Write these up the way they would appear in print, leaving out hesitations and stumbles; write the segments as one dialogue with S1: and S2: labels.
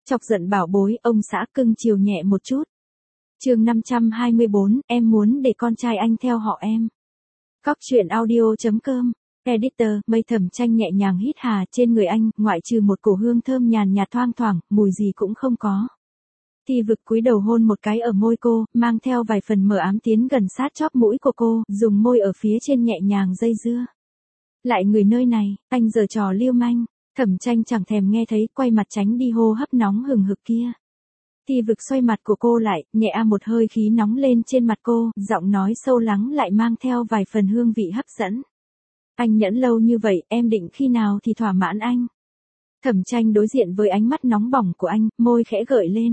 S1: Chọc giận bảo bối, ông xã cưng chiều nhẹ một chút. Chương 524, em muốn để con trai anh theo họ em. Cóc truyện audio.com. Editor, Mây Thẩm Tranh nhẹ nhàng hít hà trên người anh, ngoại trừ một cổ hương thơm nhàn nhạt thoang thoảng, mùi gì cũng không có. Thi Vực cúi đầu hôn một cái ở môi cô, mang theo vài phần mờ ám tiến gần sát chóp mũi của cô, dùng môi ở phía trên nhẹ nhàng dây dưa. Lại người nơi này, anh giở trò liêu manh. Thẩm Tranh chẳng thèm nghe thấy, quay mặt tránh đi hô hấp nóng hừng hực kia. Thi Vực xoay mặt của cô lại, nhẹ một hơi khí nóng lên trên mặt cô, giọng nói sâu lắng lại mang theo vài phần hương vị hấp dẫn. Anh nhẫn lâu như vậy, em định khi nào thì thỏa mãn anh? Thẩm Tranh đối diện với ánh mắt nóng bỏng của anh, môi khẽ gợi lên.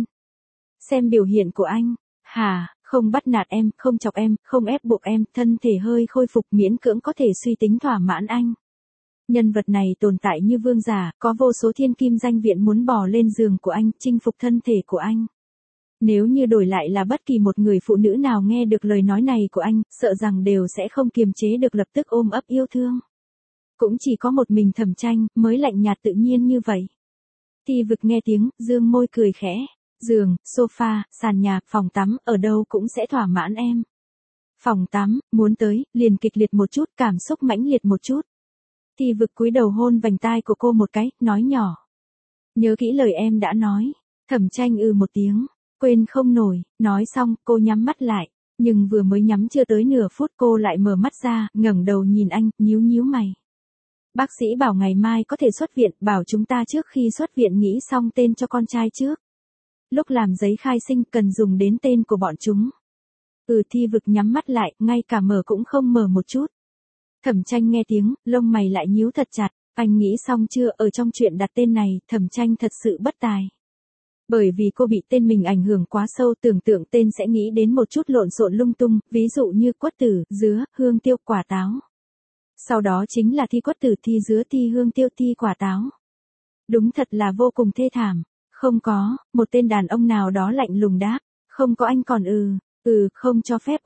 S1: Xem biểu hiện của anh. Hả, không bắt nạt em, không chọc em, không ép buộc em, thân thể hơi khôi phục miễn cưỡng có thể suy tính thỏa mãn anh. Nhân vật này tồn tại như vương giả, có vô số thiên kim danh viện muốn bò lên giường của anh, chinh phục thân thể của anh. Nếu như đổi lại là bất kỳ một người phụ nữ nào nghe được lời nói này của anh, sợ rằng đều sẽ không kiềm chế được lập tức ôm ấp yêu thương. Cũng chỉ có một mình Thẩm Tranh mới lạnh nhạt tự nhiên như vậy. Thi Vực nghe tiếng, dương môi cười khẽ. Giường, sofa, sàn nhà, phòng tắm, ở đâu cũng sẽ thỏa mãn em. Phòng tắm, muốn tới, liền kịch liệt một chút, cảm xúc mãnh liệt một chút. Thi Vực cúi đầu hôn vành tai của cô một cái, nói nhỏ. Nhớ kỹ lời em đã nói. Thẩm Tranh một tiếng, quên không nổi, nói xong, cô nhắm mắt lại. Nhưng vừa mới nhắm chưa tới nửa phút cô lại mở mắt ra, ngẩng đầu nhìn anh, nhíu nhíu mày. Bác sĩ bảo ngày mai có thể xuất viện, bảo chúng ta trước khi xuất viện nghĩ xong tên cho con trai trước. Lúc làm giấy khai sinh cần dùng đến tên của bọn chúng. Thi Vực nhắm mắt lại, ngay cả mở cũng không mở một chút. Thẩm Tranh nghe tiếng, lông mày lại nhíu thật chặt, anh nghĩ xong chưa, ở trong chuyện đặt tên này, Thẩm Tranh thật sự bất tài. Bởi vì cô bị tên mình ảnh hưởng quá sâu, tưởng tượng tên sẽ nghĩ đến một chút lộn xộn lung tung, ví dụ như quất tử, dứa, hương tiêu, quả táo. Sau đó chính là thi quất tử, thi dứa, thi hương tiêu, thi quả táo. Đúng thật là vô cùng thê thảm. Không có, một tên đàn ông nào đó lạnh lùng đáp, không có anh còn không cho phép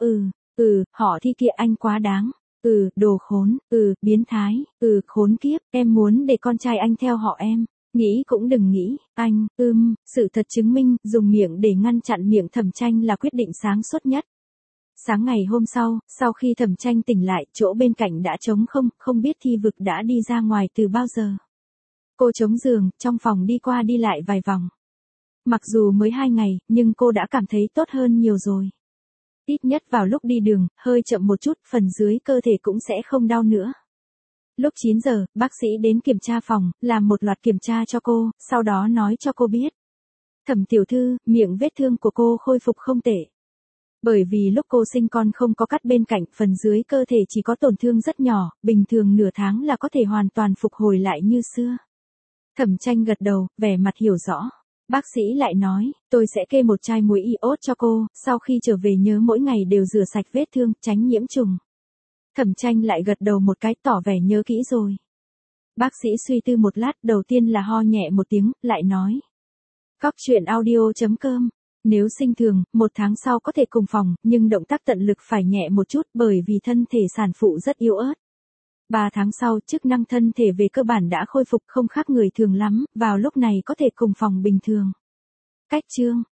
S1: họ thi kia anh quá đáng, đồ khốn, biến thái, khốn kiếp, em muốn để con trai anh theo họ em, nghĩ cũng đừng nghĩ, anh, sự thật chứng minh, dùng miệng để ngăn chặn miệng Thẩm Tranh là quyết định sáng suốt nhất. Sáng ngày hôm sau khi Thẩm Tranh tỉnh lại, chỗ bên cạnh đã trống không biết Thi Vực đã đi ra ngoài từ bao giờ. Cô chống giường, trong phòng đi qua đi lại vài vòng. Mặc dù mới 2 ngày, nhưng cô đã cảm thấy tốt hơn nhiều rồi. Ít nhất vào lúc đi đường, hơi chậm một chút, phần dưới cơ thể cũng sẽ không đau nữa. Lúc 9 giờ, bác sĩ đến kiểm tra phòng, làm một loạt kiểm tra cho cô, sau đó nói cho cô biết. Thẩm tiểu thư, miệng vết thương của cô khôi phục không tệ. Bởi vì lúc cô sinh con không có cắt bên cạnh, phần dưới cơ thể chỉ có tổn thương rất nhỏ, bình thường nửa tháng là có thể hoàn toàn phục hồi lại như xưa. Thẩm Tranh gật đầu, vẻ mặt hiểu rõ. Bác sĩ lại nói, tôi sẽ kê một chai muối iốt cho cô, sau khi trở về nhớ mỗi ngày đều rửa sạch vết thương, tránh nhiễm trùng. Thẩm Tranh lại gật đầu một cái, tỏ vẻ nhớ kỹ rồi. Bác sĩ suy tư một lát, đầu tiên là ho nhẹ một tiếng, lại nói. Cóc truyện audio.com. Nếu sinh thường, 1 tháng sau có thể cùng phòng, nhưng động tác tận lực phải nhẹ một chút bởi vì thân thể sản phụ rất yếu ớt. 3 tháng sau, chức năng thân thể về cơ bản đã khôi phục không khác người thường lắm, vào lúc này có thể cùng phòng bình thường. Cách chương